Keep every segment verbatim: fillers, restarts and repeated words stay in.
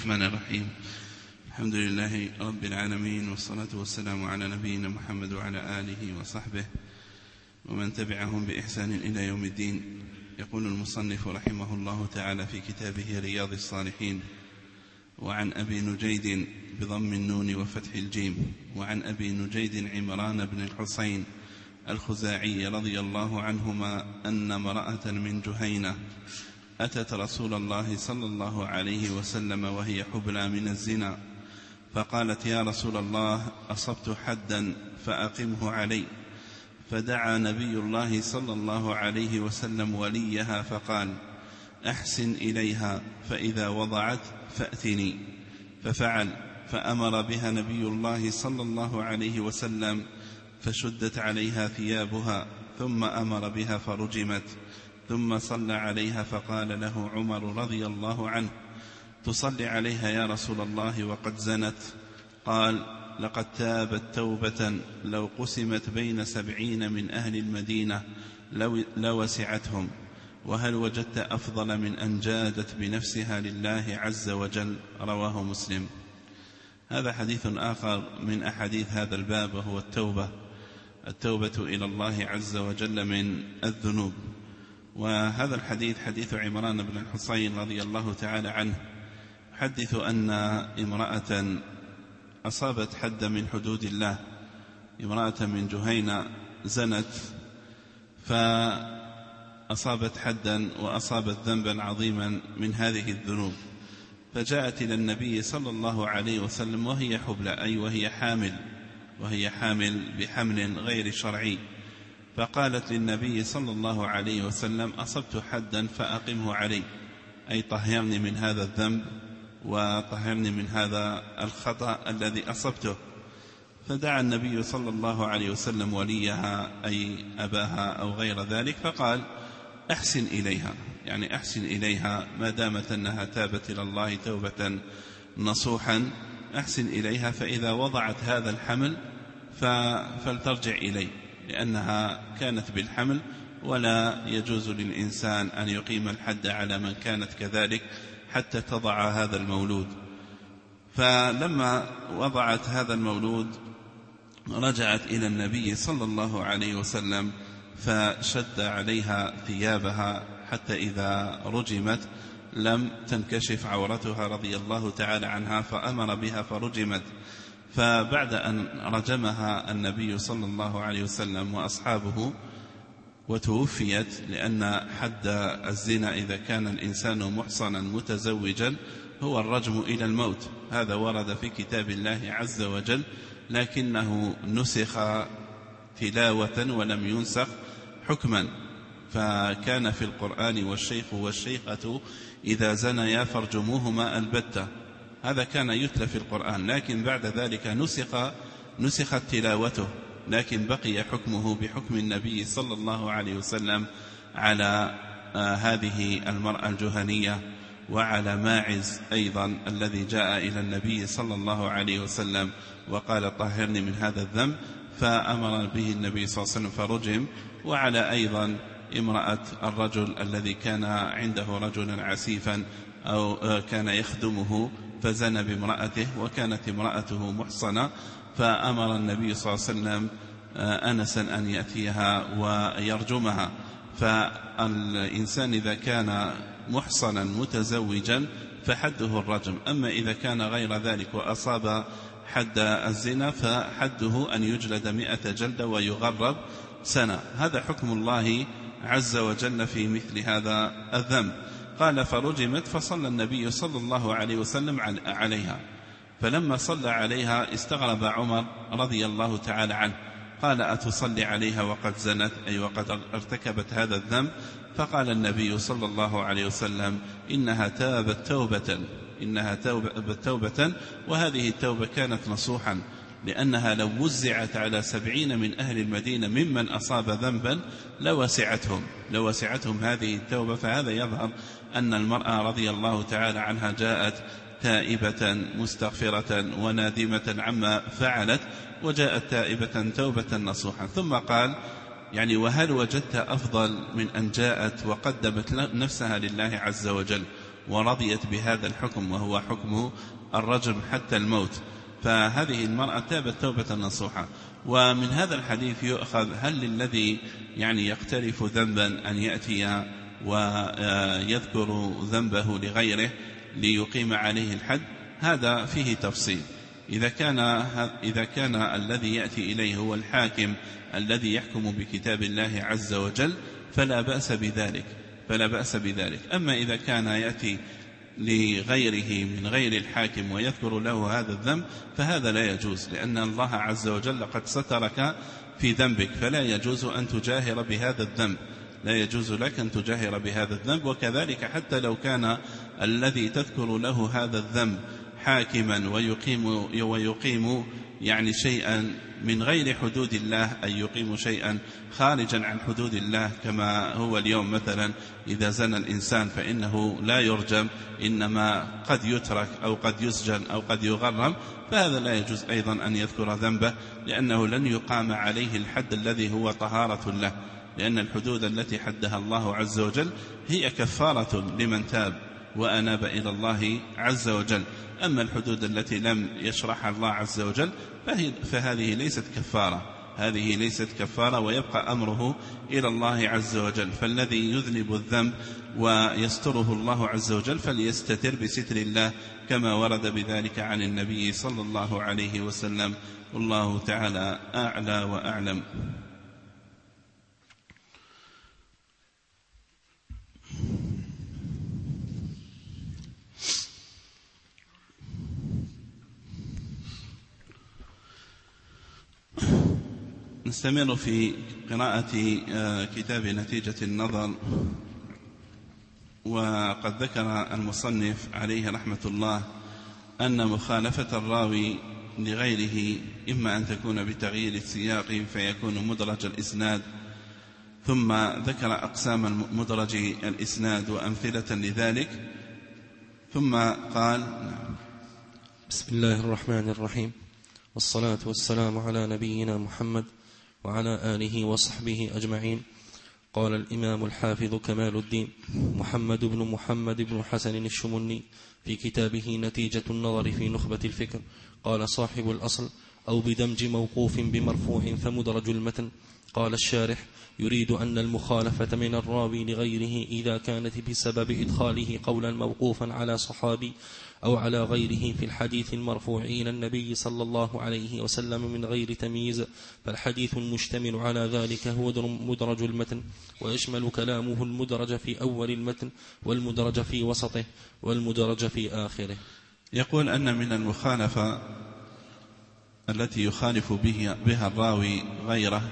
الرحمن الرحيم. الحمد لله رب العالمين، والصلاة والسلام على نبينا محمد وعلى آله وصحبه ومن تبعهم بإحسان إلى يوم الدين. يقول المصنف رحمه الله تعالى في كتابه رياض الصالحين: وعن أبي نجيد بضم النون وفتح الجيم، وعن أبي نجيد عمران بن الحصين الخزاعي رضي الله عنهما أن امرأة من جهينة أتت رسول الله صلى الله عليه وسلم وهي حبلى من الزنا، فقالت: يا رسول الله، أصبت حدا فأقمه علي. فدعا نبي الله صلى الله عليه وسلم وليها فقال: أحسن إليها، فإذا وضعت فأتني. ففعل، فأمر بها نبي الله صلى الله عليه وسلم، فشدت عليها ثيابها، ثم أمر بها فرجمت، ثم صلى عليها، فقال له عمر رضي الله عنه: تصلي عليها يا رسول الله وقد زنت؟ قال: لقد تابت توبة لو قسمت بين سبعين من أهل المدينة لوسعتهم، وهل وجدت أفضل من أن جادت بنفسها لله عز وجل؟ رواه مسلم. هذا حديث آخر من أحاديث هذا الباب، وهو التوبة التوبة إلى الله عز وجل من الذنوب. وهذا الحديث حديث عمران بن الحصين رضي الله تعالى عنه، حدث أن امرأة أصابت حد من حدود الله، امرأة من جهينة زنت فأصابت حدا وأصابت ذنبا عظيما من هذه الذنوب، فجاءت إلى النبي صلى الله عليه وسلم وهي حبلى، أي وهي حامل وهي حامل بحمل غير شرعي، فقالت للنبي صلى الله عليه وسلم: أصبت حدا فأقمه علي، أي طهرني من هذا الذنب وطهرني من هذا الخطأ الذي أصبته. فدعا النبي صلى الله عليه وسلم وليها، أي أباها أو غير ذلك، فقال: أحسن إليها، يعني أحسن إليها ما دامت أنها تابت إلى الله توبة نصوحا، أحسن إليها، فإذا وضعت هذا الحمل فلترجع إليه، لأنها كانت بالحمل، ولا يجوز للإنسان أن يقيم الحد على من كانت كذلك حتى تضع هذا المولود. فلما وضعت هذا المولود رجعت إلى النبي صلى الله عليه وسلم، فشد عليها ثيابها حتى إذا رجمت لم تنكشف عورتها رضي الله تعالى عنها، فأمر بها فرجمت. فبعد أن رجمها النبي صلى الله عليه وسلم وأصحابه وتوفيت، لأن حد الزنا إذا كان الإنسان محصنا متزوجا هو الرجم إلى الموت، هذا ورد في كتاب الله عز وجل، لكنه نسخ تلاوة ولم ينسخ حكما، فكان في القرآن: والشيخ والشيخة إذا زنيا فارجموهما البتة، هذا كان يتلى في القرآن، لكن بعد ذلك نسخ نسخت تلاوته، لكن بقي حكمه بحكم النبي صلى الله عليه وسلم على آه هذه المرأة الجهنية، وعلى ماعز أيضا الذي جاء إلى النبي صلى الله عليه وسلم وقال: طهرني من هذا الذنب، فأمر به النبي صلى الله عليه وسلم فرجم، وعلى أيضا امرأة الرجل الذي كان عنده رجلا عسيفا أو آه كان يخدمه فزنى بامرأته، وكانت امرأته محصنة، فأمر النبي صلى الله عليه وسلم أنسا أن يأتيها ويرجمها. فالإنسان إذا كان محصنا متزوجا فحده الرجم، أما إذا كان غير ذلك وأصاب حد الزنا فحده أن يجلد مئة جلدة ويغرب سنة. هذا حكم الله عز وجل في مثل هذا الذنب. قال: فرجمت، فصلى النبي صلى الله عليه وسلم عليها، فلما صلى عليها استغرب عمر رضي الله تعالى عنه، قال: أتصلي عليها وقد زنت، أي وقد ارتكبت هذا الذنب؟ فقال النبي صلى الله عليه وسلم: إنها تابت توبة إنها تابت توبة وهذه التوبة كانت نصوحا، لأنها لو وزعت على سبعين من أهل المدينة ممن أصاب ذنبا لوسعتهم لوسعتهم هذه التوبة. فهذا يظهر أن المرأة رضي الله تعالى عنها جاءت تائبة مستغفرة ونادمة عما فعلت، وجاءت تائبة توبة نصوحا. ثم قال: يعني وهل وجدت أفضل من أن جاءت وقدمت نفسها لله عز وجل ورضيت بهذا الحكم وهو حكم الرجم حتى الموت، فهذه المرأة تابت توبة نصوحة. ومن هذا الحديث يؤخذ هل للذي يعني يقترف ذنبا أن يأتي ويذكر ذنبه لغيره ليقيم عليه الحد؟ هذا فيه تفصيل. إذا كان, إذا كان الذي يأتي إليه هو الحاكم الذي يحكم بكتاب الله عز وجل فلا بأس بذلك فلا بأس بذلك أما إذا كان يأتي لغيره من غير الحاكم ويذكر له هذا الذنب فهذا لا يجوز، لأن الله عز وجل قد سترك في ذنبك، فلا يجوز أن تجاهر بهذا الذنب لا يجوز لك أن تجاهر بهذا الذنب. وكذلك حتى لو كان الذي تذكر له هذا الذنب حاكما ويقيم, ويقيم يعني شيئا من غير حدود الله، أي يقيم شيئا خارجا عن حدود الله، كما هو اليوم مثلا إذا زنى الإنسان فإنه لا يرجم، إنما قد يترك أو قد يسجن أو قد يغرم، فهذا لا يجوز أيضا أن يذكر ذنبه، لأنه لن يقام عليه الحد الذي هو طهارة له، لأن الحدود التي حدها الله عز وجل هي كفارة لمن تاب وأناب إلى الله عز وجل. أما الحدود التي لم يشرحها الله عز وجل فهذه ليست كفارة هذه ليست كفارة ويبقى أمره إلى الله عز وجل. فالذي يذنب الذنب ويستره الله عز وجل فليستتر بستر الله كما ورد بذلك عن النبي صلى الله عليه وسلم، والله تعالى أعلى وأعلم. نستمر في قراءة كتاب نتيجة النظر، وقد ذكر المصنف عليه رحمة الله أن مخالفة الراوي لغيره إما أن تكون بتغيير السياق فيكون مدرج الإسناد، ثم ذكر أقسام مدرج الإسناد وأمثلة لذلك، ثم قال: بسم الله الرحمن الرحيم، والصلاة والسلام على نبينا محمد وعلى آله وصحبه أجمعين. قال الإمام الحافظ كمال الدين محمد بن محمد بن حسن الشمني في كتابه نتيجة النظر في نخبة الفكر، قال صاحب الأصل: أو بدمج موقوف بمرفوع فمدرج المتن. قال الشارح: يريد أن المخالفة من الراوي لغيره إذا كانت بسبب إدخاله قولا موقوفا على صحابي أو على غيره في الحديث المرفوع إلى النبي صلى الله عليه وسلم من غير تمييز، فالحديث المشتمل على ذلك هو مدرج المتن، ويشمل كلامه المدرج في أول المتن والمدرج في وسطه والمدرج في آخره. يقول أن من المخالفة التي يخالف بها الراوي غيره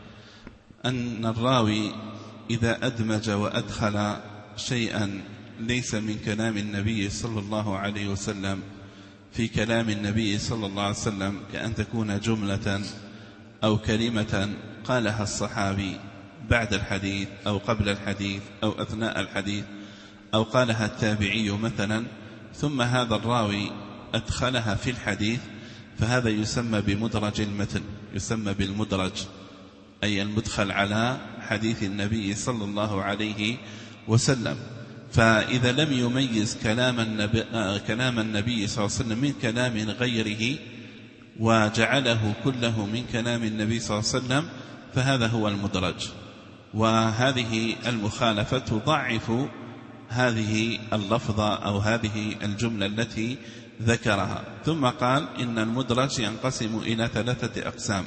أن الراوي إذا أدمج وأدخل شيئا ليس من كلام النبي صلى الله عليه وسلم في كلام النبي صلى الله عليه وسلم، كأن تكون جملة أو كلمة قالها الصحابي بعد الحديث أو قبل الحديث أو أثناء الحديث أو قالها التابعي مثلا، ثم هذا الراوي أدخلها في الحديث، فهذا يسمى بمدرج المتن، يسمى بالمدرج، أي المدخل على حديث النبي صلى الله عليه وسلم. فإذا لم يميز كلام النبي, كلام النبي صلى الله عليه وسلم من كلام غيره وجعله كله من كلام النبي صلى الله عليه وسلم فهذا هو المدرج، وهذه المخالفة تضعف هذه اللفظة أو هذه الجملة التي ذكرها. ثم قال إن المدرج ينقسم إلى ثلاثة أقسام.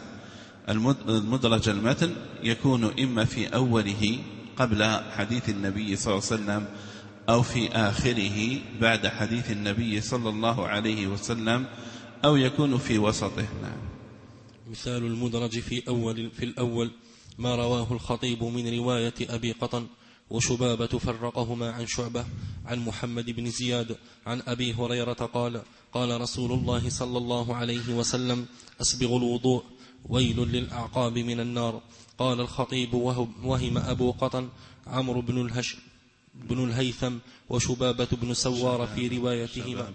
المدرج المتن يكون إما في أوله قبل حديث النبي صلى الله عليه وسلم أو في آخره بعد حديث النبي صلى الله عليه وسلم أو يكون في وسطه. نعم. مثال المدرج في, أول في الأول ما رواه الخطيب من رواية أبي قطن وشبابة فرقهما عن شعبة عن محمد بن زياد عن أبي هريرة قال: قال رسول الله صلى الله عليه وسلم: أسبغ الوضوء ويل للأعقاب من النار. قال الخطيب: وهم أبو قطن عمرو بن الهش بن الهيثم وشبابة بن سوار في روايتهما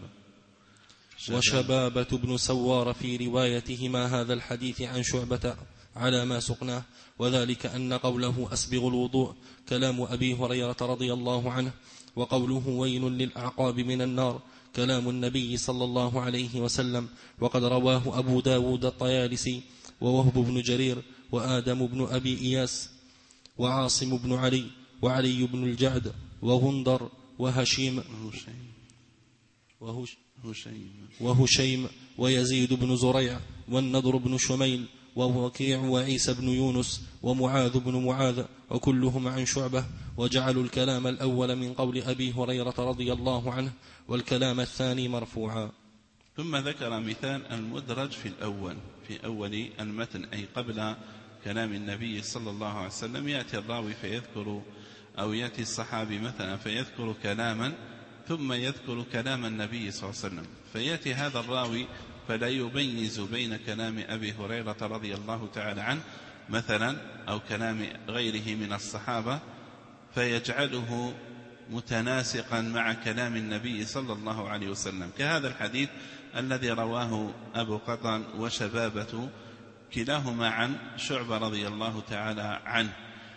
وشبابة بن سوار في روايتهما هذا الحديث عن شعبة على ما سقناه، وذلك أن قوله أسبغ الوضوء كلام أبي هريرة رضي الله عنه، وقوله ويل للأعقاب من النار كلام النبي صلى الله عليه وسلم، وقد رواه أبو داود الطيالسي ووهب بن جرير وآدم بن أبي إياس وعاصم بن علي وعلي بن الجعد وغندر وهشيم وهش وهشيم ويزيد بن زريع والنضر بن شميل ووكيع وعيسى بن يونس ومعاذ بن معاذ وكلهم عن شعبة، وجعلوا الكلام الأول من قول أبي هريرة رضي الله عنه والكلام الثاني مرفوعا. ثم ذكر مثال المدرج في الأول في أول المتن، أي قبل كلام النبي صلى الله عليه وسلم. يأتي الراوي فيذكر أو يأتي الصحابي مثلا فيذكر كلاما ثم يذكر كلام النبي صلى الله عليه وسلم، فيأتي هذا الراوي فلا يميز بين كلام أبي هريرة رضي الله تعالى عنه مثلا أو كلام غيره من الصحابة، فيجعله متناسقا مع كلام النبي صلى الله عليه وسلم، كهذا الحديث الذي رواه أبو قطن وشبابة كلاهما عن شعبة رضي الله تعالى عنه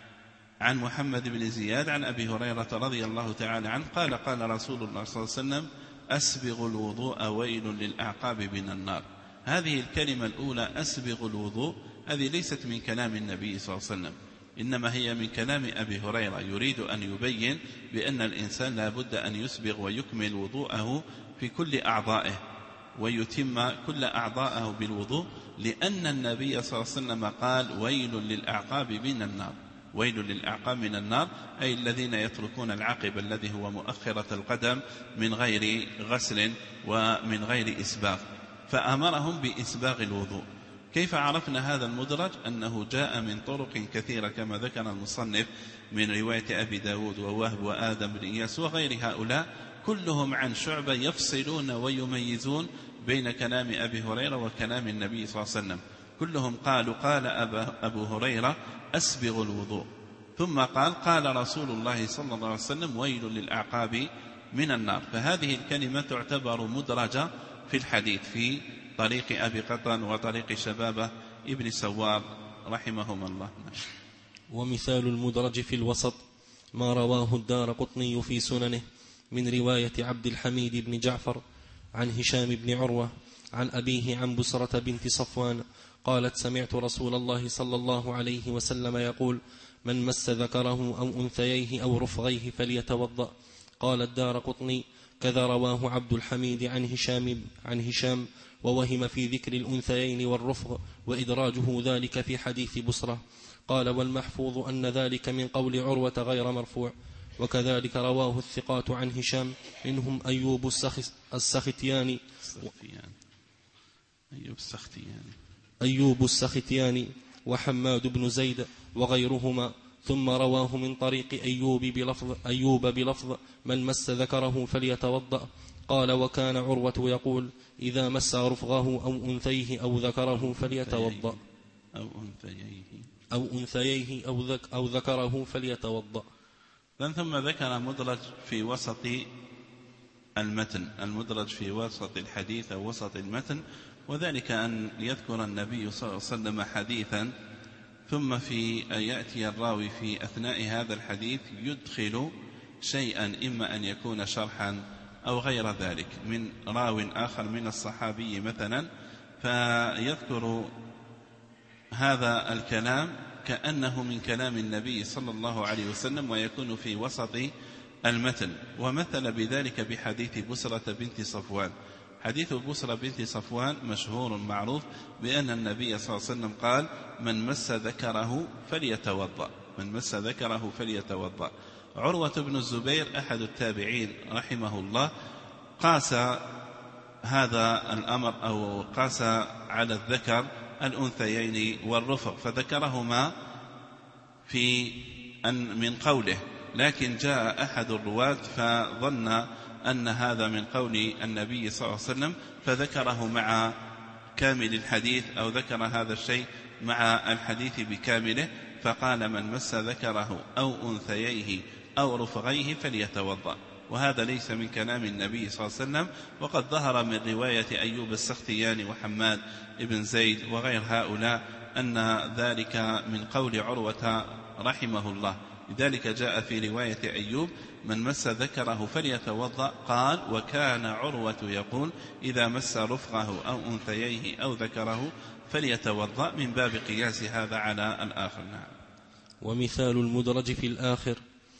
عن محمد بن زياد عن أبي هريرة رضي الله تعالى عنه قال قال رسول الله صلى الله عليه وسلم أسبغ الوضوء ويل للأعقاب من النار. هذه الكلمة الأولى أسبغ الوضوء هذه ليست من كلام النبي صلى الله عليه وسلم، إنما هي من كلام أبي هريرة، يريد أن يبين بأن الإنسان لا بد أن يسبغ ويكمل وضوءه في كل أعضائه ويتم كل أعضائه بالوضوء، لأن النبي صلى الله عليه وسلم قال ويل للأعقاب من النار. ويل للأعقاب من النار أي الذين يتركون العقب الذي هو مؤخرة القدم من غير غسل ومن غير إسباغ، فأمرهم بإسباغ الوضوء. كيف عرفنا هذا المدرج؟ أنه جاء من طرق كثيرة كما ذكر المصنف من رواية أبي داود ووهب وآدم بن إياس وغير هؤلاء، كلهم عن شعبة يفصلون ويميزون بين كلام أبي هريرة وكلام النبي صلى الله عليه وسلم. كلهم قالوا قال أبو هريرة أسبغ الوضوء، ثم قال قال رسول الله صلى الله عليه وسلم ويل للأعقاب من النار. فهذه الكلمة تعتبر مدرجة في الحديث في طريق أبي قطن وطريق شبابة ابن سوار رحمهم الله. ومثال المدرج في الوسط ما رواه الدارقطني في سننه من رواية عبد الحميد بن جعفر عن هشام بن عروة عن أبيه عن بسرة بنت صفوان قالت سمعت رسول الله صلى الله عليه وسلم يقول من مس ذكره أو أنثييه أو رفغيه فليتوضأ. قال الدارقطني كذا رواه عبد الحميد عن هشام, عن هشام ووهم في ذكر الأنثيين والرفغ وإدراجه ذلك في حديث بسرة. قال والمحفوظ أن ذلك من قول عروة غير مرفوع. وكذلك رواه الثقات عن هشام منهم أيوب السختياني أيوب السختياني أيوب السختياني وحماد بن زيد وغيرهما. ثم رواه من طريق أيوب بلفظ, أيوب بلفظ من مس ذكره فليتوضأ. قال وكان عروة يقول إذا مس رفغه أو أنثيه أو ذكره فليتوضأ أو أنثيه أو, أنثيه أو, ذك أو ذكره فليتوضأ. ثم ذكر مدرج في وسط المتن، المدرج في وسط الحديث أو وسط المتن، وذلك أن يذكر النبي صلى الله عليه وسلم حديثا ثم في يأتي الراوي في أثناء هذا الحديث يدخل شيئا إما أن يكون شرحا أو غير ذلك من راو آخر من الصحابي مثلا، فيذكر هذا الكلام كأنه من كلام النبي صلى الله عليه وسلم ويكون في وسط المتن. ومثل بذلك بحديث بسرة بنت صفوان. حديث بسرة بنت صفوان مشهور معروف بأن النبي صلى الله عليه وسلم قال من مس ذكره فليتوضأ، من مس ذكره فليتوضأ. عروة بن الزبير أحد التابعين رحمه الله قاس هذا الأمر أو قاس على الذكر الأنثيين والرفق فذكرهما في أن من قوله، لكن جاء أحد الرواة فظن أن هذا من قول النبي صلى الله عليه وسلم فذكره مع كامل الحديث أو ذكر هذا الشيء مع الحديث بكامله، فقال من مس ذكره أو أنثييه أو رفغيه فليتوضأ. وهذا ليس من كلام النبي صلى الله عليه وسلم. وقد ظهر من رواية أيوب السختياني وحماد بن زيد وغير هؤلاء أن ذلك من قول عروة رحمه الله، لذلك جاء في رواية أيوب: من مس ذكره فليتوضأ. قال: وكان عروة يقول: إذا مس رفقه أو أنثييه أو ذكره فليتوضأ، من باب قياس هذا على الآخر. نعم. ومثال المدرج في الآخر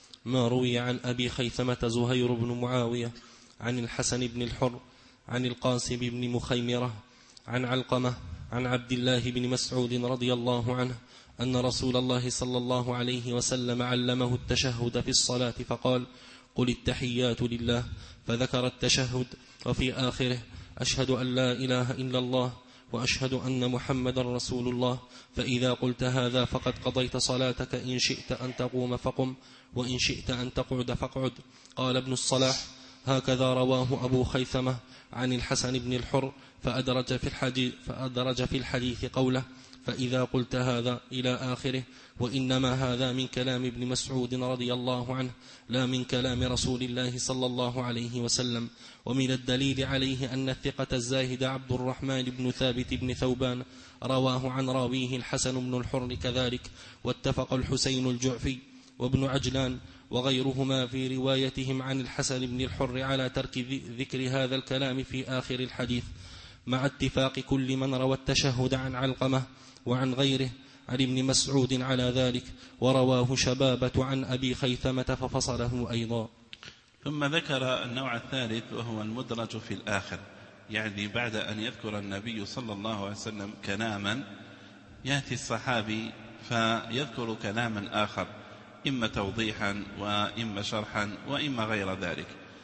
ما روي عن أبي خيثمة زهير بن معاوية عن الحسن بن الحر عن القاسم بن مخيمرة عن علقمة عن عبد الله بن مسعود رضي الله عنه أن رسول الله صلى الله عليه وسلم علمه التشهد في الصلاة فقال: قل التحيات لله، فذكر التشهد وفي آخره: أشهد أن لا إله إلا الله وأشهد أن محمد رسول الله، فإذا قلت هذا فقد قضيت صلاتك، إن شئت أن تقوم فقم وإن شئت أن تقعد فاقعد. قال ابن الصلاح: هكذا رواه أبو خيثمة عن الحسن بن الحر، فأدرج في الحديث, فأدرج في الحديث قوله: فإذا قلت هذا إلى آخره، وإنما هذا من كلام ابن مسعود رضي الله عنه لا من كلام رسول الله صلى الله عليه وسلم. ومن الدليل عليه أن الثقة الزاهد عبد الرحمن بن ثابت بن ثوبان رواه عن راويه الحسن بن الحر كذلك، واتفق الحسين الجعفي وابن عجلان وغيرهما في روايتهم عن الحسن بن الحر على ترك ذكر هذا الكلام في آخر الحديث، مع اتفاق كل من روى التشهد عن علقمة وعن غيره عن ابن مسعود على ذلك. ورواه شبابة عن أبي خيثمة ففصله أيضا. ثم ذكر النوع الثالث وهو المدرج في الآخر، يعني بعد أن يذكر النبي صلى الله عليه وسلم كلاما يأتي الصحابي فيذكر كلاما آخر، إما توضيحا وإما شرحا وإما غير ذلك،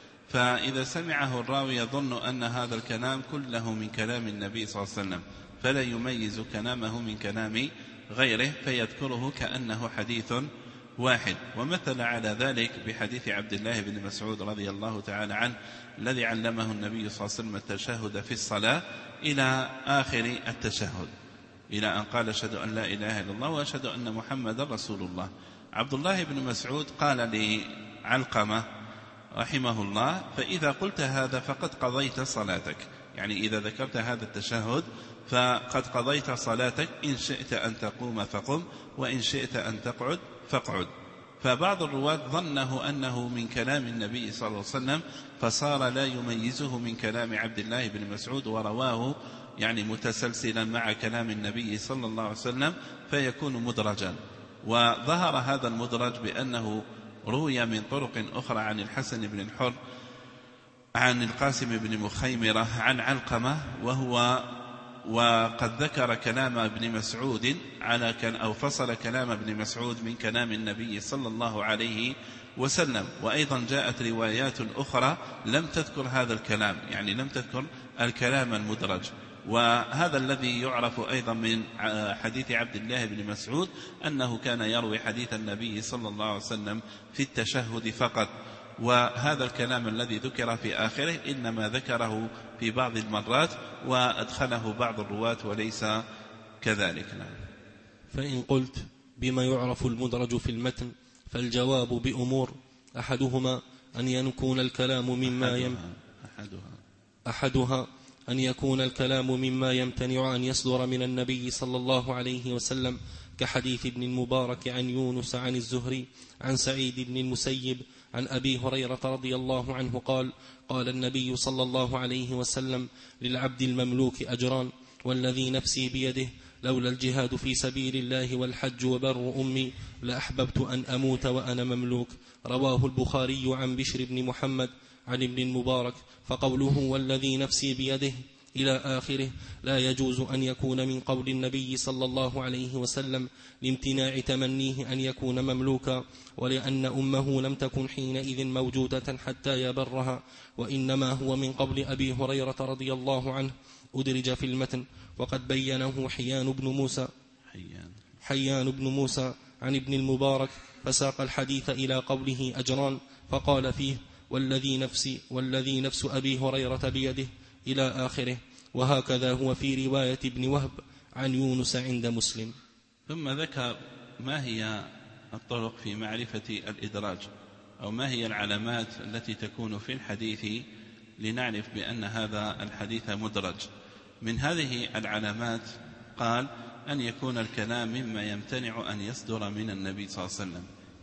فإذا سمعه الراوي يظن أن هذا الكلام كله من كلام النبي صلى الله عليه وسلم، فلا يميز كلامه من كلام غيره فيذكره كأنه حديث واحد. ومثل على ذلك بحديث عبد الله بن مسعود رضي الله تعالى عنه الذي علمه النبي صلى الله عليه وسلم التشهد في الصلاة إلى آخر التشهد، إلى أن قال: أشهد أن لا إله إلا الله وأشهد أن محمد رسول الله. عبد الله بن مسعود قال لعلقمة رحمه الله: فإذا قلت هذا فقد قضيت صلاتك، يعني إذا ذكرت هذا التشهد فقد قضيت صلاتك، إن شئت أن تقوم فقم وإن شئت أن تقعد فاقعد. فبعض الرواة ظنه أنه من كلام النبي صلى الله عليه وسلم فصار لا يميزه من كلام عبد الله بن مسعود، ورواه يعني متسلسلا مع كلام النبي صلى الله عليه وسلم فيكون مدرجا. وظهر هذا المدرج بأنه روي من طرق أخرى عن الحسن بن الحر عن القاسم بن مخيمرة عن علقمة، وهو وقد ذكر كلام ابن مسعود على كان أو فصل كلام ابن مسعود من كلام النبي صلى الله عليه وسلم. وأيضا جاءت روايات أخرى لم تذكر هذا الكلام، يعني لم تذكر الكلام المدرج. وهذا الذي يعرف أيضا من حديث عبد الله بن مسعود أنه كان يروي حديث النبي صلى الله عليه وسلم في التشهد فقط، وهذا الكلام الذي ذكر في آخره إنما ذكره في بعض المرات وأدخله بعض الرواة وليس كذلك. نعم. فإن قلت بما يعرف المدرج في المتن فالجواب بأمور: أحدهما أن يكون الكلام مما يم أحدها, أحدها أن يكون الكلام مما يمتنع أن يصدر من النبي صلى الله عليه وسلم، كحديث ابن المبارك عن يونس عن الزهري عن سعيد بن المسيب عن أبي هريرة رضي الله عنه قال: قال النبي صلى الله عليه وسلم: للعبد المملوك أجران، والذي نفسي بيده لولا الجهاد في سبيل الله والحج وبر أمي لأحببت أن أموت وأنا مملوك. رواه البخاري عن بشر بن محمد عن ابن المبارك. فقوله والذي نفسي بيده إلى آخره لا يجوز أن يكون من قول النبي صلى الله عليه وسلم لامتناع تمنيه أن يكون مملوكا، ولأن أمه لم تكن حينئذ موجودة حتى يبرها، وإنما هو من قول أبي هريرة رضي الله عنه أدرج في المتن. وقد بينه حيان بن موسى حيان, حيان بن موسى عن ابن المبارك، فساق الحديث إلى قوله أجران، فقال فيه والذي نفسي والذي نفس أبي هريرة بيده إلى آخره. وهكذا هو في رواية ابن وهب عن يونس عند مسلم. ثم ذكر ما هي الطرق في معرفة الإدراج، أو ما هي العلامات التي تكون في الحديث لنعرف بأن هذا الحديث مدرج. من هذه العلامات قال: أن يكون الكلام مما يمتنع أن يصدر من النبي صلى الله عليه وسلم،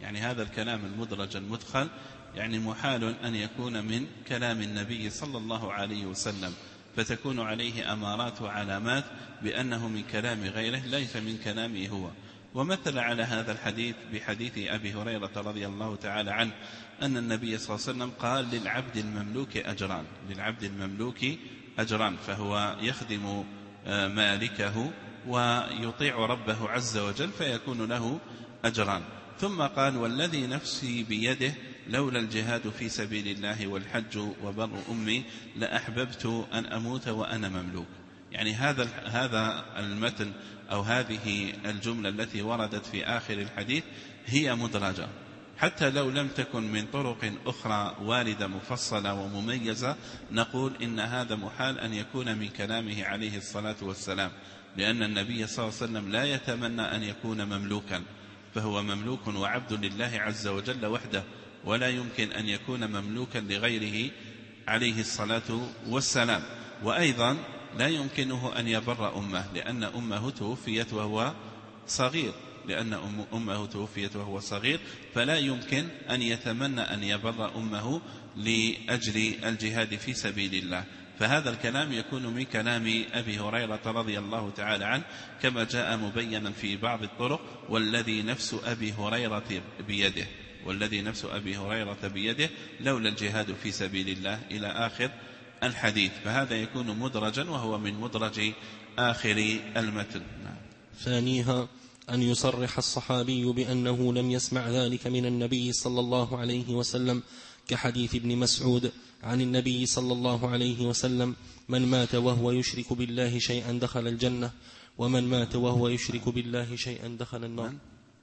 يعني هذا الكلام المدرج المدخل يعني محال أن يكون من كلام النبي صلى الله عليه وسلم، فتكون عليه أمارات وعلامات بأنه من كلام غيره ليس من كلامه هو. ومثل على هذا الحديث بحديث أبي هريرة رضي الله تعالى عنه أن النبي صلى الله عليه وسلم قال للعبد المملوك أجران، للعبد المملوك أجران، فهو يخدم مالكه ويطيع ربه عز وجل فيكون له أجران. ثم قال والذي نفسي بيده لولا الجهاد في سبيل الله والحج وبر أمي لأحببت أن أموت وأنا مملوك. يعني هذا هذا المتن أو هذه الجملة التي وردت في آخر الحديث هي مدرجة، حتى لو لم تكن من طرق أخرى واردة مفصلة ومميزة نقول إن هذا محال أن يكون من كلامه عليه الصلاة والسلام، لأن النبي صلى الله عليه وسلم لا يتمنى أن يكون مملوكا، فهو مملوك وعبد لله عز وجل وحده، ولا يمكن أن يكون مملوكا لغيره عليه الصلاة والسلام. وأيضا لا يمكنه أن يبر أمه، لأن أمه توفيت وهو صغير لأن أمه توفيت وهو صغير فلا يمكن أن يتمنى أن يبر أمه لأجل الجهاد في سبيل الله. فهذا الكلام يكون من كلام أبي هريرة رضي الله تعالى عنه كما جاء مبينا في بعض الطرق والذي نفس أبي هريرة بيده والذي نفس أبي هريرة بيده لولا الجهاد في سبيل الله إلى آخر الحديث، فهذا يكون مدرجا وهو من مدرج آخر المتن. ثانيها أن يصرح الصحابي بأنه لم يسمع ذلك من النبي صلى الله عليه وسلم، كحديث ابن مسعود عن النبي صلى الله عليه وسلم: من مات وهو يشرك بالله شيئا دخل الجنة، ومن مات وهو يشرك بالله شيئا دخل النار.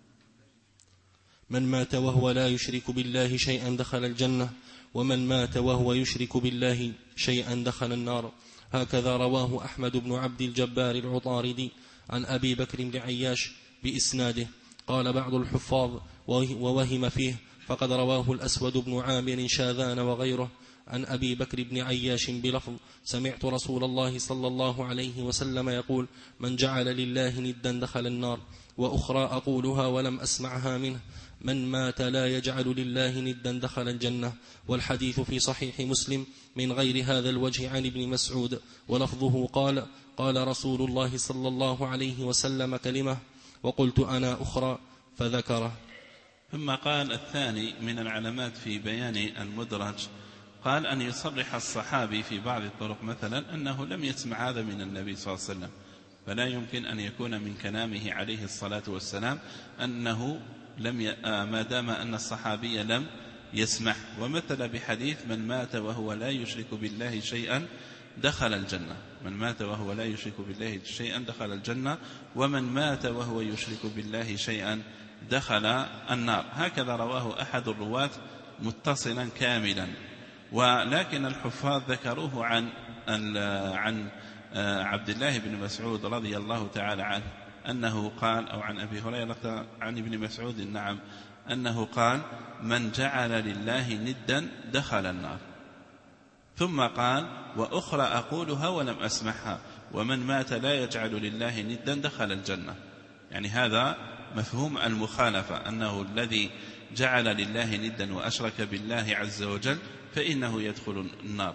من مات وهو لا يشرك بالله شيئا دخل الجنة، ومن مات وهو يشرك بالله شيئا دخل النار. هكذا رواه أحمد بن عبد الجبار العطاردي عن أبي بكر بن عياش بإسناده. قال بعض الحفاظ ووهم فيه، فقد رواه الأسود بن عامر شاذان وغيره عن أبي بكر بن عياش بلفظ: سمعت رسول الله صلى الله عليه وسلم يقول: من جعل لله ندا دخل النار. وأخرى أقولها ولم أسمعها منه: من مات لا يجعل لله ندا دخل الجنة. والحديث في صحيح مسلم من غير هذا الوجه عن ابن مسعود، ولفظه قال: قال رسول الله صلى الله عليه وسلم كلمة وقلت أنا أخرى، فذكره. ثم قال الثاني من العلامات في بيان المدرج، قال أن يصرح الصحابي في بعض الطرق مثلا أنه لم يسمع هذا من النبي صلى الله عليه وسلم، فلا يمكن أن يكون من كلامه عليه الصلاة والسلام أنه لم ي... ما دام أن الصحابي لم يسمع. ومثل بحديث: من مات وهو لا يشرك بالله شيئا دخل الجنة. من مات وهو لا يشرك بالله شيئا دخل الجنة، ومن مات وهو يشرك بالله شيئا دخل النار. هكذا رواه أحد الرواة متصلا كاملا. ولكن الحفاظ ذكروه عن عن عبد الله بن مسعود رضي الله تعالى عنه أنه قال، أو عن أبي هريرة عن ابن مسعود نعم أنه قال: من جعل لله ندا دخل النار. ثم قال: وأخرى أقولها ولم أسمعها: ومن مات لا يجعل لله ندا دخل الجنة. يعني هذا مفهوم المخالفة، أنه الذي جعل لله ندا وأشرك بالله عز وجل فإنه يدخل النار.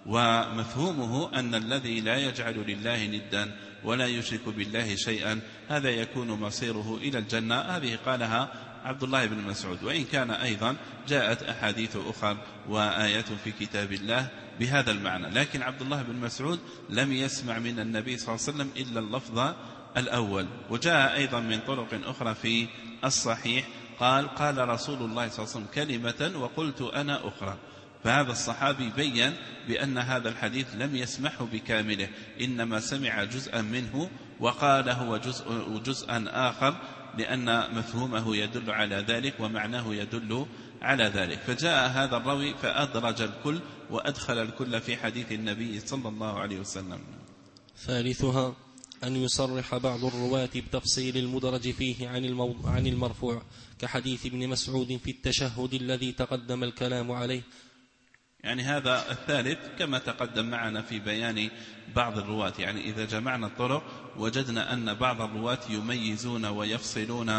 ومفهومه أن الذي لا يجعل لله ندا ولا يشرك بالله شيئا هذا يكون مصيره إلى الجنة. هذه قالها عبد الله بن مسعود، وإن كان أيضا جاءت أحاديث أخرى وآيات في كتاب الله بهذا المعنى، لكن عبد الله بن مسعود لم يسمع من النبي صلى الله عليه وسلم إلا اللفظ الأول. وجاء أيضا من طرق أخرى في الصحيح قال: قال رسول الله صلى الله عليه وسلم كلمة وقلت أنا أخرى. فهذا الصحابي بيّن بأن هذا الحديث لم يسمعه بكامله، إنما سمع جزءا منه وقاله جزء جزءا آخر، لأن مفهومه يدل على ذلك ومعناه يدل على ذلك. فجاء هذا الراوي فأدرج الكل وأدخل الكل في حديث النبي صلى الله عليه وسلم. ثالثها أن يصرح بعض الرواة بتفصيل المدرج فيه عن, عن المرفوع، كحديث ابن مسعود في التشهد الذي تقدم الكلام عليه. يعني هذا الثالث كما تقدم معنا في بيان بعض الرواة، يعني إذا جمعنا الطرق وجدنا أن بعض الرواة يميزون ويفصلون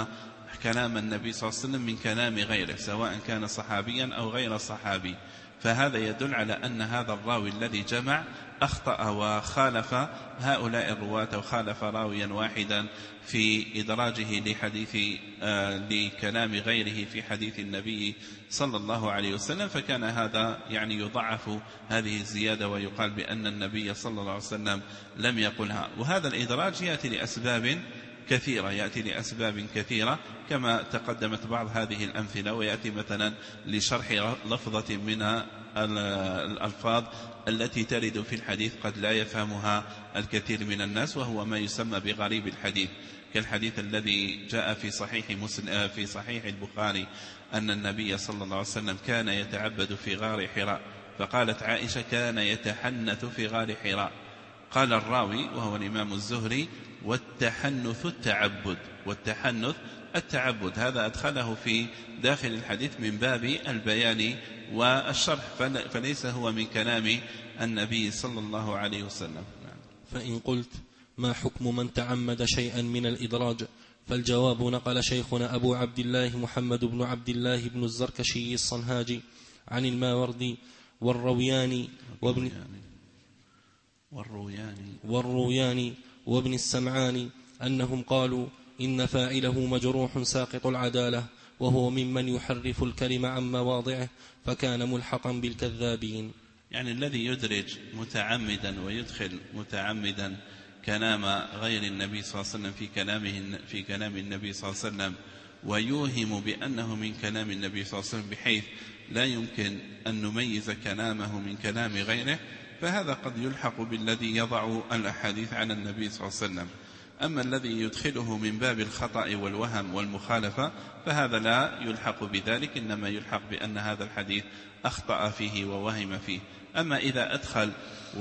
كلام النبي صلى الله عليه وسلم من كلام غيره سواء كان صحابيا أو غير صحابي، فهذا يدل على أن هذا الراوي الذي جمع أخطأ وخالف هؤلاء الرواة وخالف راويا واحدا في إدراجه لحديث آه لكلام غيره في حديث النبي صلى الله عليه وسلم، فكان هذا يعني يضعف هذه الزيادة ويقال بأن النبي صلى الله عليه وسلم لم يقلها. وهذا الإدراج يأتي لأسباب كثيرة يأتي لأسباب كثيرة كما تقدمت بعض هذه الأمثلة، ويأتي مثلا لشرح لفظة من الألفاظ التي ترد في الحديث قد لا يفهمها الكثير من الناس، وهو ما يسمى بغريب الحديث، كالحديث الذي جاء في صحيح مسلم في صحيح البخاري أن النبي صلى الله عليه وسلم كان يتعبد في غار حراء، فقالت عائشة كان يتحنث في غار حراء. قال الراوي وهو الإمام الزهري والتحنث التعبد، والتحنث التعبد، هذا أدخله في داخل الحديث من باب البيان والشرح، فليس هو من كلام النبي صلى الله عليه وسلم. فإن قلت ما حكم من تعمد شيئا من الإدراج، فالجواب نقل شيخنا أبو عبد الله محمد بن عبد الله بن الزركشي الصنهاجي عن الماوردي والروياني وابن والروياني والروياني وابن السمعاني أنهم قالوا إن فاعله مجروح ساقط العدالة، وهو ممن يحرف الكلم عن مواضعه، فكان ملحقا بالكذابين. يعني الذي يدرج متعمدا ويدخل متعمدا كلام غير النبي صلى الله عليه وسلم في كلامه في كلام النبي صلى الله عليه وسلم ويوهم بأنه من كلام النبي صلى الله عليه وسلم بحيث لا يمكن أن نميز كلامه من كلام غيره، فهذا قد يلحق بالذي يضع الأحاديث عن النبي صلى الله عليه وسلم. أما الذي يدخله من باب الخطأ والوهم والمخالفة فهذا لا يلحق بذلك، إنما يلحق بأن هذا الحديث أخطأ فيه ووهم فيه. أما إذا أدخل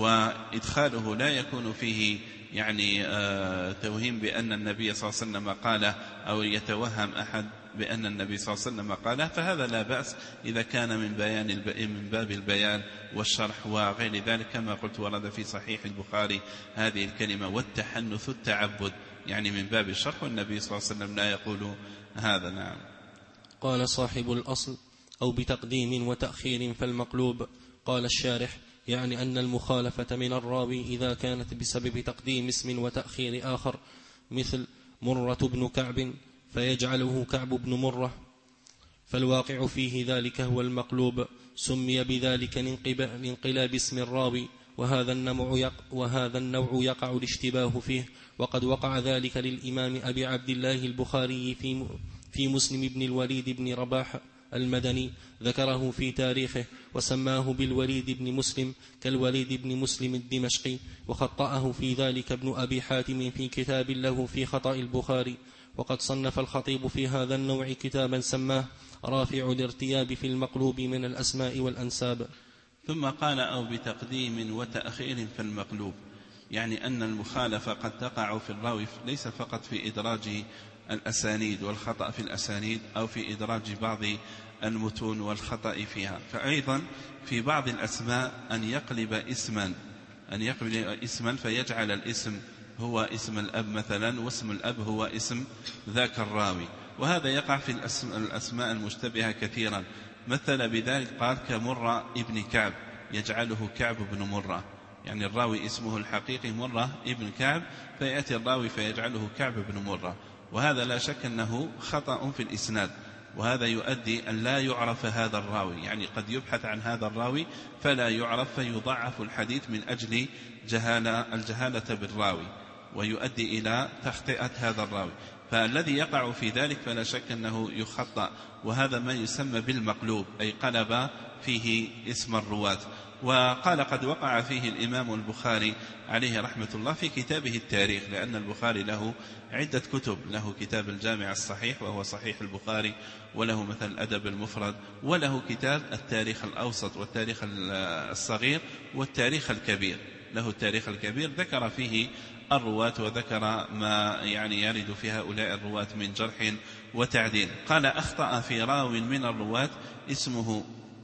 وإدخاله لا يكون فيه يعني آه توهيم بأن النبي صلى الله عليه وسلم قاله أو يتوهم أحد بأن النبي صلى الله عليه وسلم قاله، فهذا لا بأس إذا كان من بيان من باب البيان والشرح وغير ذلك، كما قلت ورد في صحيح البخاري هذه الكلمة والتحنث التعبد، يعني من باب الشرح، والنبي صلى الله عليه وسلم لا يقول هذا. نعم. قال صاحب الأصل أو بتقديم وتأخير فالمقلوب. قال الشارح يعني أن المخالفة من الراوي إذا كانت بسبب تقديم اسم وتأخير آخر، مثل مرة بن كعب فيجعله كعب بن مرة، فالواقع فيه ذلك هو المقلوب، سمي بذلك لانقلاب اسم الراوي، وهذا النوع وهذا النوع يقع الاشتباه فيه، وقد وقع ذلك للإمام أبي عبد الله البخاري في في مسلم بن الوليد بن رباح المدني، ذكره في تاريخه وسماه بالوليد بن مسلم كالوليد بن مسلم الدمشقي، وخطأه في ذلك ابن أبي حاتم في كتاب له في خطأ البخاري. وقد صنف الخطيب في هذا النوع كتابا سماه رافع الارتياب في المقلوب من الأسماء والأنساب. ثم قال أو بتقديم وتأخير فالمقلوب، يعني أن المخالفة قد تقع في الراوي ليس فقط في إدراج الأسانيد والخطأ في الأسانيد أو في إدراج بعض المتون والخطأ فيها، فأيضا في بعض الأسماء أن يقلب اسما أن يقلب اسما فيجعل الاسم هو اسم الأب مثلا، واسم الأب هو اسم ذاك الراوي، وهذا يقع في الأسماء المشتبهة كثيرا. مثل بذلك قال كمرة ابن كعب يجعله كعب بن مرة، يعني الراوي اسمه الحقيقي مرة ابن كعب، فيأتي الراوي فيجعله كعب بن مرة، وهذا لا شك أنه خطأ في الإسناد، وهذا يؤدي أن لا يعرف هذا الراوي، يعني قد يبحث عن هذا الراوي فلا يعرف، فيضعف الحديث من أجل جهالة الجهالة بالراوي، ويؤدي إلى تخطئة هذا الراوي، فالذي يقع في ذلك فلا شك أنه يخطأ، وهذا ما يسمى بالمقلوب، أي قلب فيه اسم الرواة. وقال قد وقع فيه الإمام البخاري عليه رحمة الله في كتابه التاريخ، لأن البخاري له عدة كتب، له كتاب الجامع الصحيح وهو صحيح البخاري، وله مثل الأدب المفرد، وله كتاب التاريخ الأوسط والتاريخ الصغير والتاريخ الكبير، له التاريخ الكبير ذكر فيه الرواة وذكر ما يعني يرد في هؤلاء الرواة من جرح وتعديل. قال أخطأ في راو من الرواة اسمه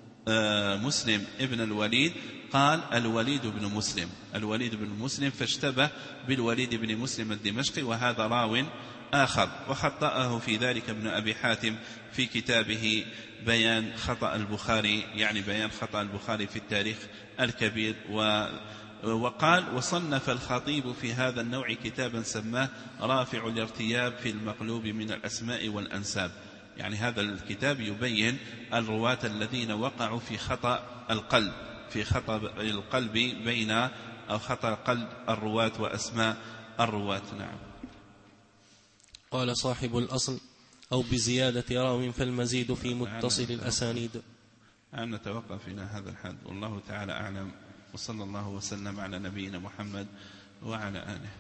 مسلم ابن الوليد، قال الوليد بن مسلم الوليد بن مسلم فاشتبه بالوليد بن مسلم الدمشقي، وهذا راو آخر، وخطأه في ذلك ابن أبي حاتم في كتابه بيان خطأ البخاري، يعني بيان خطأ البخاري في التاريخ الكبير. و وقال: وصنف الخطيب في هذا النوع كتابا سماه رافع الارتياب في المقلوب من الأسماء والأنساب. يعني هذا الكتاب يبين الرواة الذين وقعوا في خطأ القلب، في خطأ القلب بين أو خطأ قلب الرواة وأسماء الرواة. نعم. قال صاحب الأصل: أو بزيادة راو فالمزيد في متصل الأسانيد. نعم، نتوقف إلى هذا الحد، والله تعالى أعلم، وصلى الله وسلم على نبينا محمد وعلى آله.